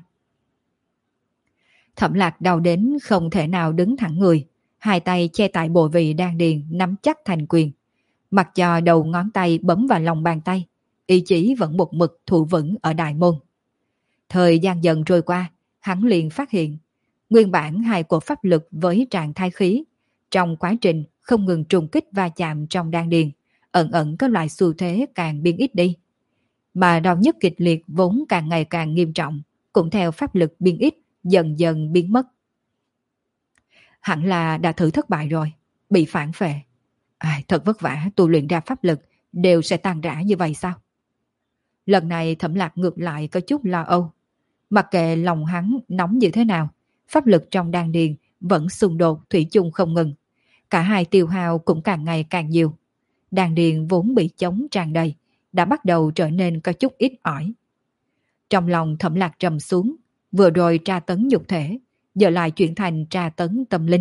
Thẩm Lạc đau đến không thể nào đứng thẳng người, hai tay che tại bộ vị đan điền nắm chắc thành quyền. Mặc cho đầu ngón tay bấm vào lòng bàn tay, ý chí vẫn một mực thủ vững ở đại môn. Thời gian dần trôi qua, hắn liền phát hiện, nguyên bản hai cổ pháp lực với trạng thái khí, trong quá trình không ngừng trùng kích va chạm trong đan điền, ẩn ẩn có loại xu thế càng biến ít đi. Mà đau nhức kịch liệt vốn càng ngày càng nghiêm trọng, cũng theo pháp lực biến ít, dần dần biến mất. Hẳn là đã thử thất bại rồi, bị phản phệ. Thật vất vả tu luyện ra pháp lực, đều sẽ tan rã như vậy sao? Lần này Thẩm Lạc ngược lại có chút lo âu. Mặc kệ lòng hắn nóng như thế nào, pháp lực trong đan điền vẫn xung đột thủy chung không ngừng. Cả hai tiêu hao cũng càng ngày càng nhiều. Đan điền vốn bị chống tràn đầy, đã bắt đầu trở nên có chút ít ỏi. Trong lòng Thẩm Lạc trầm xuống, vừa rồi tra tấn nhục thể, giờ lại chuyển thành tra tấn tâm linh.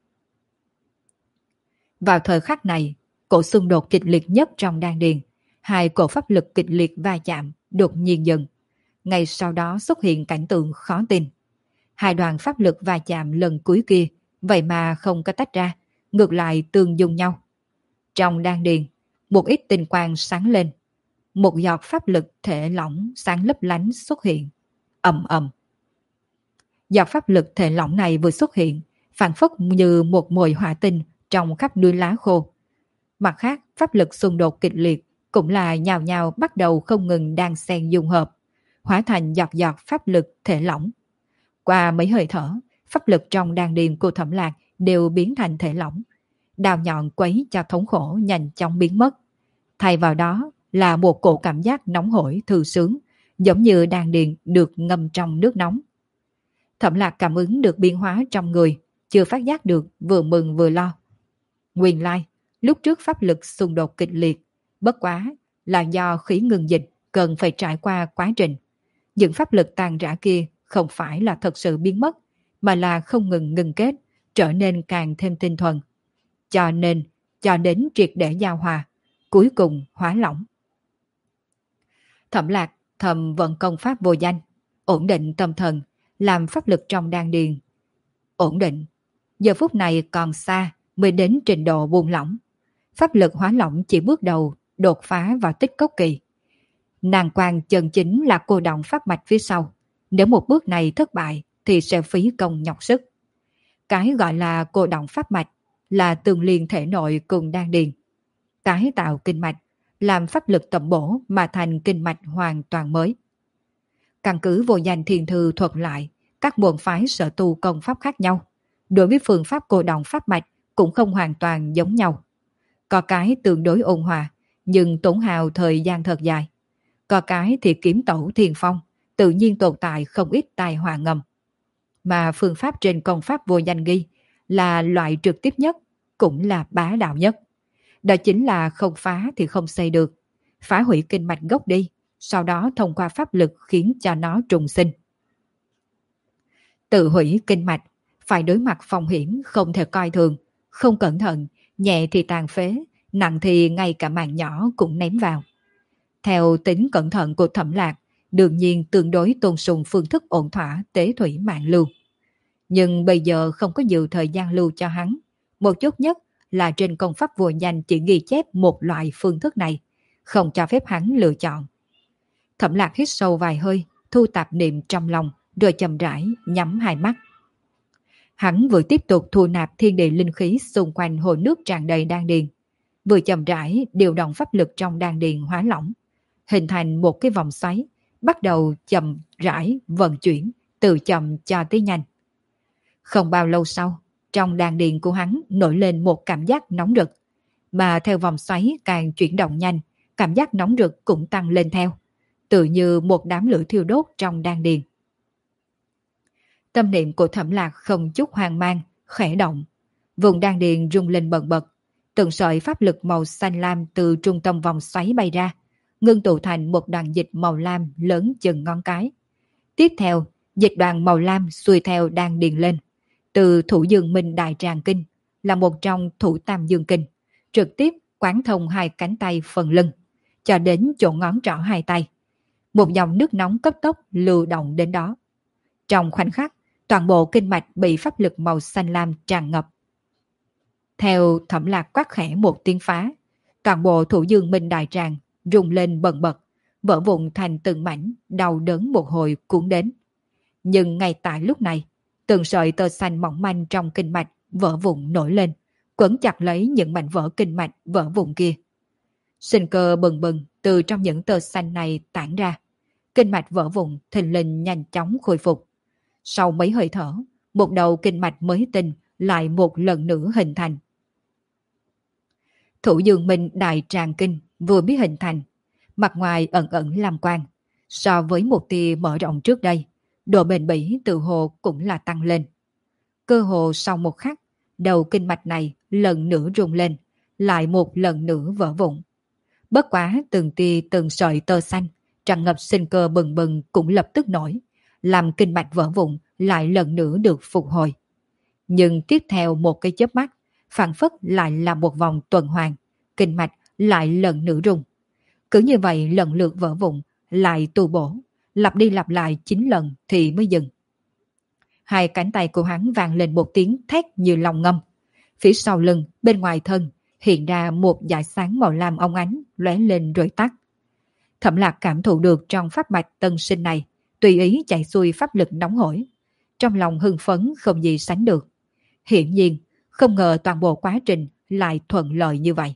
Vào thời khắc này, cổ xung đột kịch liệt nhất trong đan điền, hai cổ pháp lực kịch liệt va chạm, đột nhiên dừng. Ngay sau đó xuất hiện cảnh tượng khó tin. Hai đoàn pháp lực va chạm lần cuối kia, vậy mà không có tách ra, ngược lại tương dung nhau. Trong đan điền, một ít tinh quang sáng lên. Một giọt pháp lực thể lỏng sáng lấp lánh xuất hiện. Ầm ầm. Giọt pháp lực thể lỏng này vừa xuất hiện, phản phất như một mồi hỏa tinh trong khắp núi lá khô. Mặt khác, pháp lực xung đột kịch liệt cũng là nhào nhào bắt đầu không ngừng đan xen dung hợp, hóa thành giọt giọt pháp lực thể lỏng. Qua mấy hơi thở, pháp lực trong đan điền của Thẩm Lạc đều biến thành thể lỏng. Đào nhọn quấy cho thống khổ nhanh chóng biến mất. Thay vào đó là một cổ cảm giác nóng hổi thư sướng, giống như đan điền được ngâm trong nước nóng. Thẩm Lạc cảm ứng được biến hóa trong người, chưa phát giác được, vừa mừng vừa lo. Nguyên lai, lúc trước pháp lực xung đột kịch liệt, bất quá là do khí ngừng dịch cần phải trải qua quá trình. Những pháp lực tàn rã kia không phải là thật sự biến mất, mà là không ngừng ngừng kết, trở nên càng thêm tinh thuần. Cho nên, cho đến triệt để giao hòa, cuối cùng hóa lỏng. Thẩm Lạc thầm vận công pháp vô danh, ổn định tâm thần, làm pháp lực trong đan điền ổn định. Giờ phút này còn xa mới đến trình độ buông lỏng. Pháp lực hóa lỏng chỉ bước đầu đột phá vào tích cốc kỳ. Nàng quan chân chính là cô động pháp mạch phía sau. Nếu một bước này thất bại thì sẽ phí công nhọc sức. Cái gọi là cô động pháp mạch là tương liên thể nội cùng đan điền, tái tạo kinh mạch, làm pháp lực tẩm bổ mà thành kinh mạch hoàn toàn mới. Căn cứ vô danh thiền thư thuật lại các môn phái sở tu công pháp khác nhau, đối với phương pháp cô động pháp mạch cũng không hoàn toàn giống nhau. Có cái tương đối ôn hòa, nhưng tổn hao thời gian thật dài. Có cái thì kiếm tẩu thiền phong, tự nhiên tồn tại không ít tai họa ngầm. Mà phương pháp trên công pháp vô danh ghi là loại trực tiếp nhất, cũng là bá đạo nhất. Đó chính là không phá thì không xây được. Phá hủy kinh mạch gốc đi, sau đó thông qua pháp lực khiến cho nó trùng sinh. Tự hủy kinh mạch, phải đối mặt phong hiểm không thể coi thường, không cẩn thận, nhẹ thì tàn phế, nặng thì ngay cả mạng nhỏ cũng ném vào. Theo tính cẩn thận của Thẩm Lạc, đương nhiên tương đối tôn sùng phương thức ổn thỏa tế thủy mạng lưu. Nhưng bây giờ không có nhiều thời gian lưu cho hắn. Một chút nhất là trên công pháp vô danh chỉ ghi chép một loại phương thức này, không cho phép hắn lựa chọn. Thẩm Lạc hít sâu vài hơi, thu tạp niệm trong lòng, rồi chậm rãi nhắm hai mắt. Hắn vừa tiếp tục thu nạp thiên địa linh khí xung quanh hồ nước tràn đầy đan điền, vừa chậm rãi điều động pháp lực trong đan điền hóa lỏng, hình thành một cái vòng xoáy, bắt đầu chậm rãi vận chuyển, từ chậm cho tới nhanh. Không bao lâu sau, trong đan điền của hắn nổi lên một cảm giác nóng rực, mà theo vòng xoáy càng chuyển động nhanh, cảm giác nóng rực cũng tăng lên theo, tự như một đám lửa thiêu đốt trong đan điền. Tâm niệm của Thẩm Lạc không chút hoang mang, khẽ động. Vùng đan điền rung lên bần bật. Từng sợi pháp lực màu xanh lam từ trung tâm vòng xoáy bay ra, ngưng tụ thành một đoàn dịch màu lam lớn chừng ngón cái. Tiếp theo, dịch đoàn màu lam xuôi theo đan điền lên. Từ thủ dương minh đại tràng kinh, là một trong thủ tam dương kinh, trực tiếp quán thông hai cánh tay phần lưng, cho đến chỗ ngón trỏ hai tay. Một dòng nước nóng cấp tốc lưu động đến đó. Trong khoảnh khắc, toàn bộ kinh mạch bị pháp lực màu xanh lam tràn ngập. Theo Thẩm Lạc quát khẽ một tiếng phá, toàn bộ thủ dương minh đại tràng rung lên bần bật, vỡ vụn thành từng mảnh, đau đớn một hồi cuốn đến. Nhưng ngay tại lúc này, từng sợi tơ xanh mỏng manh trong kinh mạch vỡ vụn nổi lên, quấn chặt lấy những mảnh vỡ kinh mạch vỡ vụn kia. Sinh cơ bừng bừng từ trong những tơ xanh này tản ra, kinh mạch vỡ vụn thình lình nhanh chóng khôi phục. Sau mấy hơi thở, một đầu kinh mạch mới tinh lại một lần nữa hình thành. Thủ dương minh đại tràng kinh vừa biết hình thành, mặt ngoài ẩn ẩn làm quang. So với một tia mở rộng trước đây, độ bền bỉ tự hồ cũng là tăng lên. Cơ hồ sau một khắc, đầu kinh mạch này lần nữa rung lên, lại một lần nữa vỡ vụn. Bất quá từng tia từng sợi tơ xanh, tràn ngập sinh cơ bừng bừng cũng lập tức nổi, làm kinh mạch vỡ vụn lại lần nữa được phục hồi. Nhưng tiếp theo một cái chớp mắt, phảng phất lại là một vòng tuần hoàn, kinh mạch lại lần nữa rung. Cứ như vậy lần lượt vỡ vụn, lại tu bổ, lặp đi lặp lại 9 lần thì mới dừng. Hai cánh tay của hắn vang lên một tiếng thét như lòng ngâm. Phía sau lưng, bên ngoài thân, hiện ra một dải sáng màu lam óng ánh, lóe lên rồi tắt. Thẩm Lạc cảm thụ được trong pháp mạch tân sinh này, tùy ý chạy xuôi pháp lực nóng hổi. Trong lòng hưng phấn không gì sánh được. Hiển nhiên, không ngờ toàn bộ quá trình lại thuận lợi như vậy.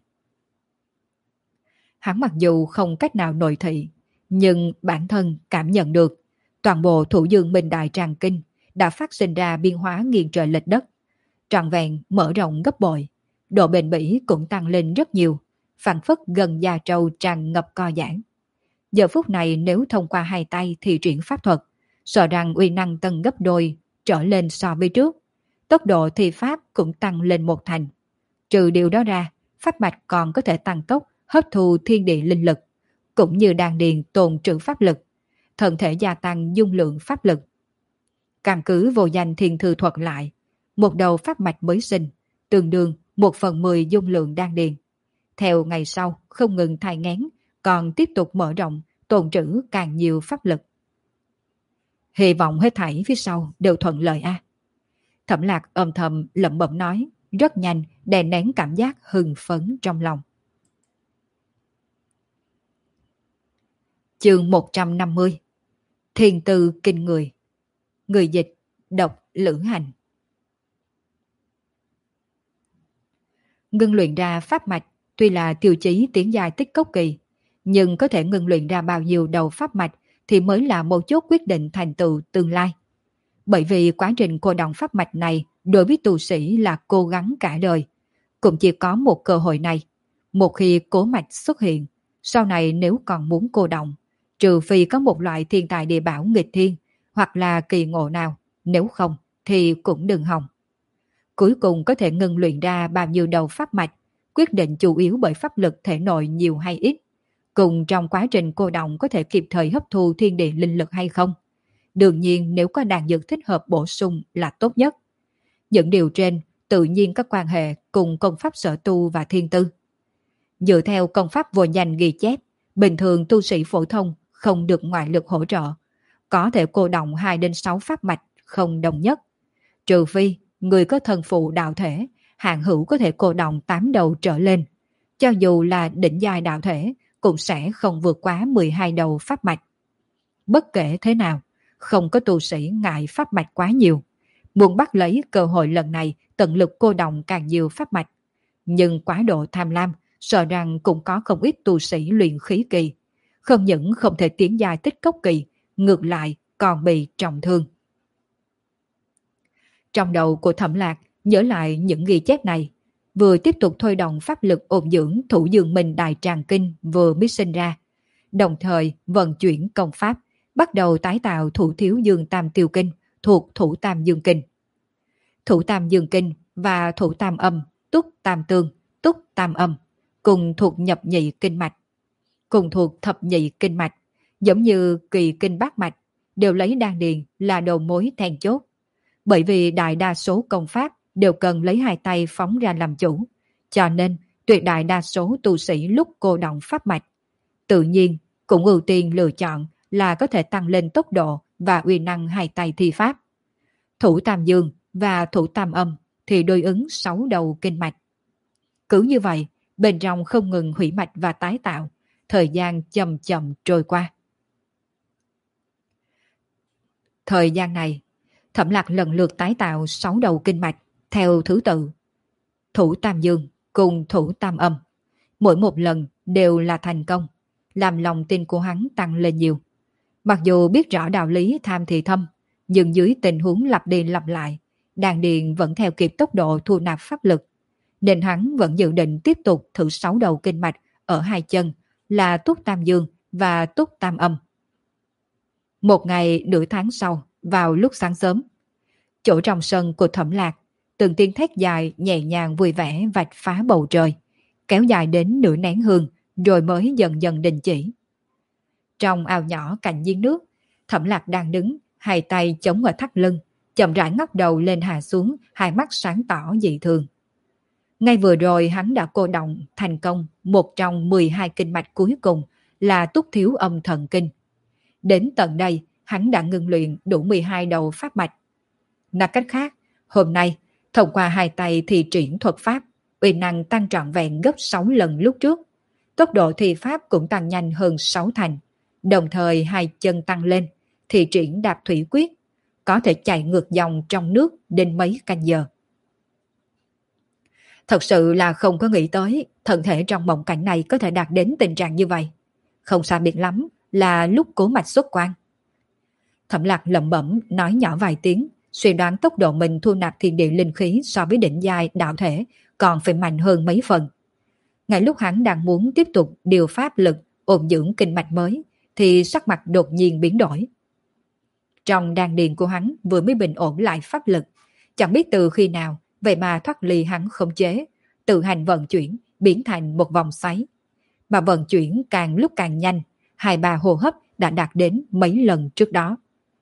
Hắn mặc dù không cách nào nội thị, nhưng bản thân cảm nhận được toàn bộ Thủ Dương Minh Đại Tràng Kinh đã phát sinh ra biến hóa nghiêng trời lệch đất, trọn vẹn mở rộng gấp bội, độ bền bỉ cũng tăng lên rất nhiều, phảng phất gần da trâu tràn ngập co giãn. Giờ phút này nếu thông qua hai tay thi triển pháp thuật, sợ rằng uy năng tăng gấp đôi trở lên so với trước, tốc độ thi pháp cũng tăng lên một thành. Trừ điều đó ra, pháp mạch còn có thể tăng tốc hấp thu thiên địa linh lực, cũng như đan điền tồn trữ pháp lực, thân thể gia tăng dung lượng pháp lực. Căn cứ vô danh thiên thư thuật lại, một đầu pháp mạch mới sinh, tương đương 1/10 dung lượng đan điền. Theo ngày sau không ngừng thai nghén, còn tiếp tục mở rộng, tồn trữ càng nhiều pháp lực. Hy vọng hết thảy phía sau đều thuận lợi a. Thẩm Lạc âm thầm lẩm bẩm nói, rất nhanh đè nén cảm giác hưng phấn trong lòng. Chương 150. Thiên tư kinh người. Người dịch Độc Lữ Hành. Ngưng luyện ra pháp mạch tuy là tiêu chí tiến giai tích cốc kỳ, nhưng có thể ngưng luyện ra bao nhiêu đầu pháp mạch thì mới là một chốt quyết định thành tựu tương lai. Bởi vì quá trình cô đọng pháp mạch này đối với tu sĩ là cố gắng cả đời, cũng chỉ có một cơ hội này. Một khi cố mạch xuất hiện, sau này nếu còn muốn cô đọng, trừ phi có một loại thiên tài địa bảo nghịch thiên hoặc là kỳ ngộ nào, nếu không thì cũng đừng hòng. Cuối cùng có thể ngưng luyện ra bao nhiêu đầu pháp mạch, quyết định chủ yếu bởi pháp lực thể nội nhiều hay ít, cùng trong quá trình cô đọng có thể kịp thời hấp thu thiên địa linh lực hay không. Đương nhiên nếu có đan dược thích hợp bổ sung là tốt nhất. Những điều trên tự nhiên có quan hệ cùng công pháp sở tu và thiên tư. Dựa theo công pháp vô danh ghi chép, bình thường tu sĩ phổ thông không được ngoại lực hỗ trợ, có thể cô đọng 2 đến 6 pháp mạch không đồng nhất. Trừ phi người có thân phụ đạo thể, hạng hữu có thể cô đọng 8 đầu trở lên. Cho dù là đỉnh giai đạo thể cũng sẽ không vượt quá 12 đầu pháp mạch. Bất kể thế nào, không có tu sĩ ngại pháp mạch quá nhiều. Muốn bắt lấy cơ hội lần này tận lực cô đọng càng nhiều pháp mạch. Nhưng quá độ tham lam, sợ rằng cũng có không ít tu sĩ luyện khí kỳ. Không những không thể tiến giai tích cốc kỳ, ngược lại còn bị trọng thương. Trong đầu của Thẩm Lạc nhớ lại những ghi chép này, vừa tiếp tục thôi động pháp lực ôn dưỡng Thủ Dương Minh Đại Tràng Kinh vừa mới sinh ra, đồng thời vận chuyển công pháp, bắt đầu tái tạo Thủ Thiếu Dương Tam Tiêu Kinh thuộc Thủ Tam Dương Kinh. Thủ Tam Dương Kinh và Thủ Tam Âm, Túc Tam Tương, Túc Tam Âm cùng thuộc nhập nhị kinh mạch, cùng thuộc thập nhị kinh mạch, giống như kỳ kinh bát mạch, đều lấy đan điền là đầu mối then chốt. Bởi vì đại đa số công pháp đều cần lấy hai tay phóng ra làm chủ, cho nên tuyệt đại đa số tu sĩ lúc cô đọng pháp mạch, tự nhiên cũng ưu tiên lựa chọn là có thể tăng lên tốc độ và uy năng hai tay thi pháp. Thủ Tam Dương và Thủ Tam Âm thì đối ứng 6 đầu kinh mạch. Cứ như vậy, bên trong không ngừng hủy mạch và tái tạo, thời gian chậm chậm trôi qua. Thời gian này, Thẩm Lạc lần lượt tái tạo 6 đầu kinh mạch theo thứ tự Thủ Tam Dương cùng Thủ Tam Âm. Mỗi một lần đều là thành công, làm lòng tin của hắn tăng lên nhiều. Mặc dù biết rõ đạo lý tham thì thâm, nhưng dưới tình huống lặp đi lặp lại, đan điền vẫn theo kịp tốc độ thu nạp pháp lực, nên hắn vẫn dự định tiếp tục thử 6 đầu kinh mạch ở hai chân là Túc Tam Dương và Túc Tam Âm. Một ngày nửa tháng sau, vào lúc sáng sớm, chỗ trong sân của Thẩm Lạc, từng tiếng thét dài nhẹ nhàng vui vẻ vạch phá bầu trời, kéo dài đến nửa nén hương rồi mới dần dần đình chỉ. Trong ao nhỏ cạnh giếng nước, Thẩm Lạc đang đứng, hai tay chống ở thắt lưng, chậm rãi ngóc đầu lên hạ xuống, hai mắt sáng tỏ dị thường. Ngay vừa rồi hắn đã cô động thành công một trong 12 kinh mạch cuối cùng là Túc Thiếu Âm Thần Kinh. Đến tận đây, hắn đã ngưng luyện đủ 12 đầu pháp mạch. Nói cách khác, hôm nay, thông qua hai tay thi triển thuật pháp, uy năng tăng trọn vẹn gấp 6 lần lúc trước. Tốc độ thi pháp cũng tăng nhanh hơn 6 thành. Đồng thời hai chân tăng lên, thi triển đạp thủy quyết, có thể chạy ngược dòng trong nước đến mấy canh giờ. Thật sự là không có nghĩ tới thân thể trong mộng cảnh này có thể đạt đến tình trạng như vậy. Không xa biệt lắm là lúc Cố Mạch xuất quan. Thẩm Lạc lẩm bẩm nói nhỏ vài tiếng, suy đoán tốc độ mình thu nạp thiên địa linh khí so với đỉnh giai đạo thể còn phải mạnh hơn mấy phần. Ngay lúc hắn đang muốn tiếp tục điều pháp lực ổn dưỡng kinh mạch mới, thì sắc mặt đột nhiên biến đổi. Trong đan điền của hắn vừa mới bình ổn lại pháp lực, chẳng biết từ khi nào vậy mà thoát ly hắn khống chế, tự hành vận chuyển biến thành một vòng xoáy. Mà vận chuyển càng lúc càng nhanh, 2-3 hô hấp đã đạt đến mấy lần trước đó.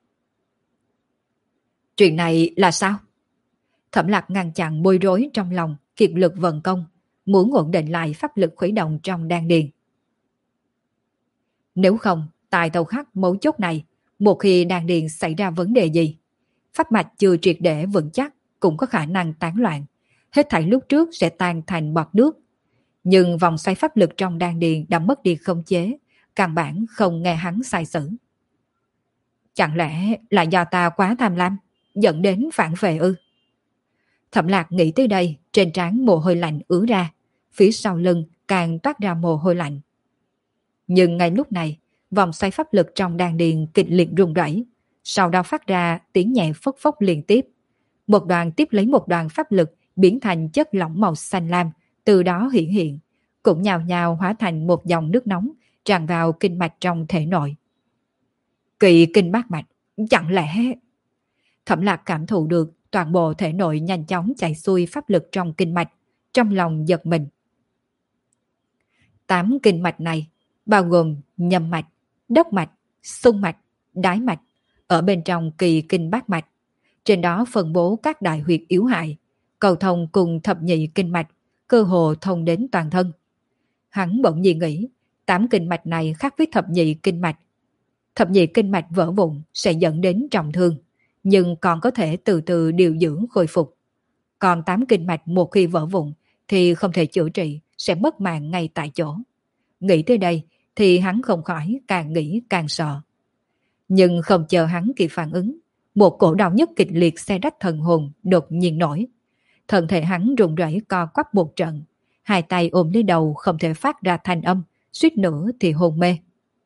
Chuyện này là sao? Thẩm Lạc ngăn chặn bối rối trong lòng, kiệt lực vận công, muốn ổn định lại pháp lực khuấy động trong đan điền. Nếu không, tại thời khắc mấu chốt này, một khi đan điền xảy ra vấn đề gì, pháp mạch chưa triệt để vững chắc cũng có khả năng tán loạn, hết thảy lúc trước sẽ tan thành bọt nước. Nhưng vòng xoay pháp lực trong đan điền đã mất đi khống chế, căn bản không nghe hắn sai sử. Chẳng lẽ là do ta quá tham lam, dẫn đến phản vệ ư? Thẩm Lạc nghĩ tới đây, trên trán mồ hôi lạnh ứa ra, phía sau lưng càng toát ra mồ hôi lạnh. Nhưng ngay lúc này, vòng xoay pháp lực trong đan điền kịch liệt rung rẩy, sau đó phát ra tiếng nhẹ phốc phốc liên tiếp. Một đoàn tiếp lấy một đoàn pháp lực biến thành chất lỏng màu xanh lam, từ đó hiển hiện, cũng nhào nhào hóa thành một dòng nước nóng tràn vào kinh mạch trong thể nội. Kỵ kinh bát mạch, chẳng lẽ... Thẩm Lạc cảm thụ được toàn bộ thể nội nhanh chóng chạy xuôi pháp lực trong kinh mạch, trong lòng giật mình. 8 kinh mạch này bao gồm nhâm mạch, đốc mạch, xung mạch, đái mạch, ở bên trong kỳ kinh bát mạch. Trên đó phân bố các đại huyệt yếu hại, cầu thông cùng thập nhị kinh mạch, cơ hồ thông đến toàn thân. Hắn bỗng nhiên nghĩ, 8 kinh mạch này khác với thập nhị kinh mạch. Thập nhị kinh mạch vỡ vụn sẽ dẫn đến trọng thương, nhưng còn có thể từ từ điều dưỡng khôi phục. Còn 8 kinh mạch một khi vỡ vụn thì không thể chữa trị, sẽ mất mạng ngay tại chỗ. Nghĩ tới đây thì hắn không khỏi càng nghĩ càng sợ. Nhưng không chờ hắn kịp phản ứng, một cổ đau nhức kịch liệt xé rách thần hồn đột nhiên nổi. Thân thể hắn run rẩy co quắp một trận, hai tay ôm lấy đầu không thể phát ra thanh âm, suýt nữa thì hôn mê.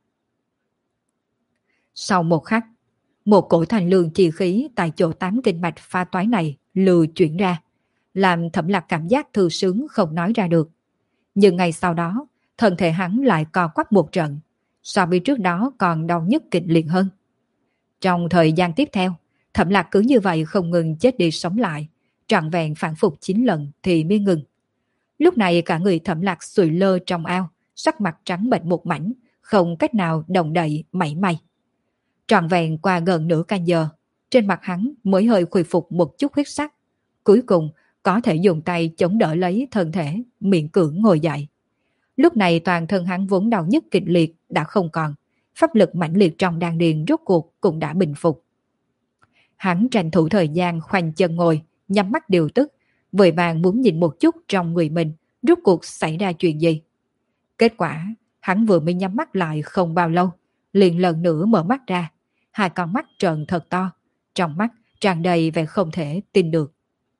Sau một khắc, một cổ thanh lương chi khí tại chỗ 8 kinh mạch pha toái này lưu chuyển ra, làm Thẩm Lạc cảm giác thư sướng không nói ra được. Nhưng ngày sau đó, thân thể hắn lại co quắp một trận, so với trước đó còn đau nhức kịch liệt hơn. Trong thời gian tiếp theo, Thẩm Lạc cứ như vậy không ngừng chết đi sống lại, trọn vẹn phản phục 9 lần thì mới ngừng. Lúc này cả người Thẩm Lạc sụi lơ trong ao, sắc mặt trắng bệch một mảnh, không cách nào động đậy mảy may. Trọn vẹn qua gần nửa canh giờ, trên mặt hắn mới hơi khôi phục một chút huyết sắc. Cuối cùng có thể dùng tay chống đỡ lấy thân thể, miễn cưỡng ngồi dậy. Lúc này toàn thân hắn vốn đau nhức kịch liệt đã không còn, pháp lực mãnh liệt trong đan điền rốt cuộc cũng đã bình phục. Hắn tranh thủ thời gian khoanh chân ngồi, nhắm mắt điều tức, vội vàng muốn nhìn một chút trong người mình rốt cuộc xảy ra chuyện gì. Kết quả, hắn vừa mới nhắm mắt lại không bao lâu, liền lần nữa mở mắt ra, hai con mắt trợn thật to, trong mắt tràn đầy vẻ không thể tin được.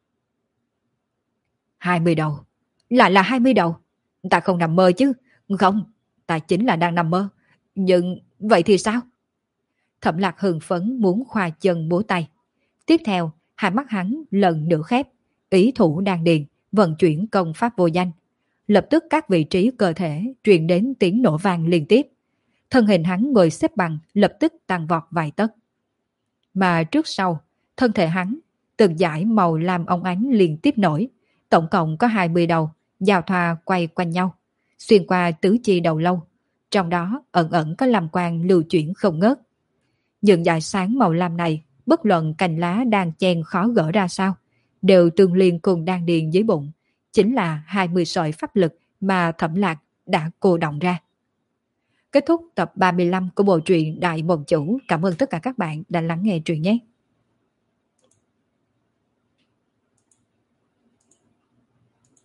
20 đầu, lại là 20 đầu, ta không nằm mơ chứ, không, ta chính là đang nằm mơ, nhưng vậy thì sao? Thẩm Lạc hưng phấn muốn khoa chân múa tay. Tiếp theo, hai mắt hắn lần nữa khép, ý thủ đan điền, vận chuyển công pháp vô danh. Lập tức các vị trí cơ thể truyền đến tiếng nổ vang liên tiếp. Thân hình hắn ngồi xếp bằng lập tức tăng vọt vài tấc. Mà trước sau, thân thể hắn, từng dải màu lam óng ánh liên tiếp nổi. Tổng cộng có 20 đầu, giao thoa quay quanh nhau, xuyên qua tứ chi đầu lâu. Trong đó ẩn ẩn có lam quang lưu chuyển không ngớt. Những dải sáng màu lam này, bất luận cành lá đang chen khó gỡ ra sao, đều tương liên cùng đan điền dưới bụng, chính là 20 sợi pháp lực mà Thẩm Lạc đã cô động ra. Kết thúc tập 35 của bộ truyện Đại Mộng Chủ. Cảm ơn tất cả các bạn đã lắng nghe truyện nhé.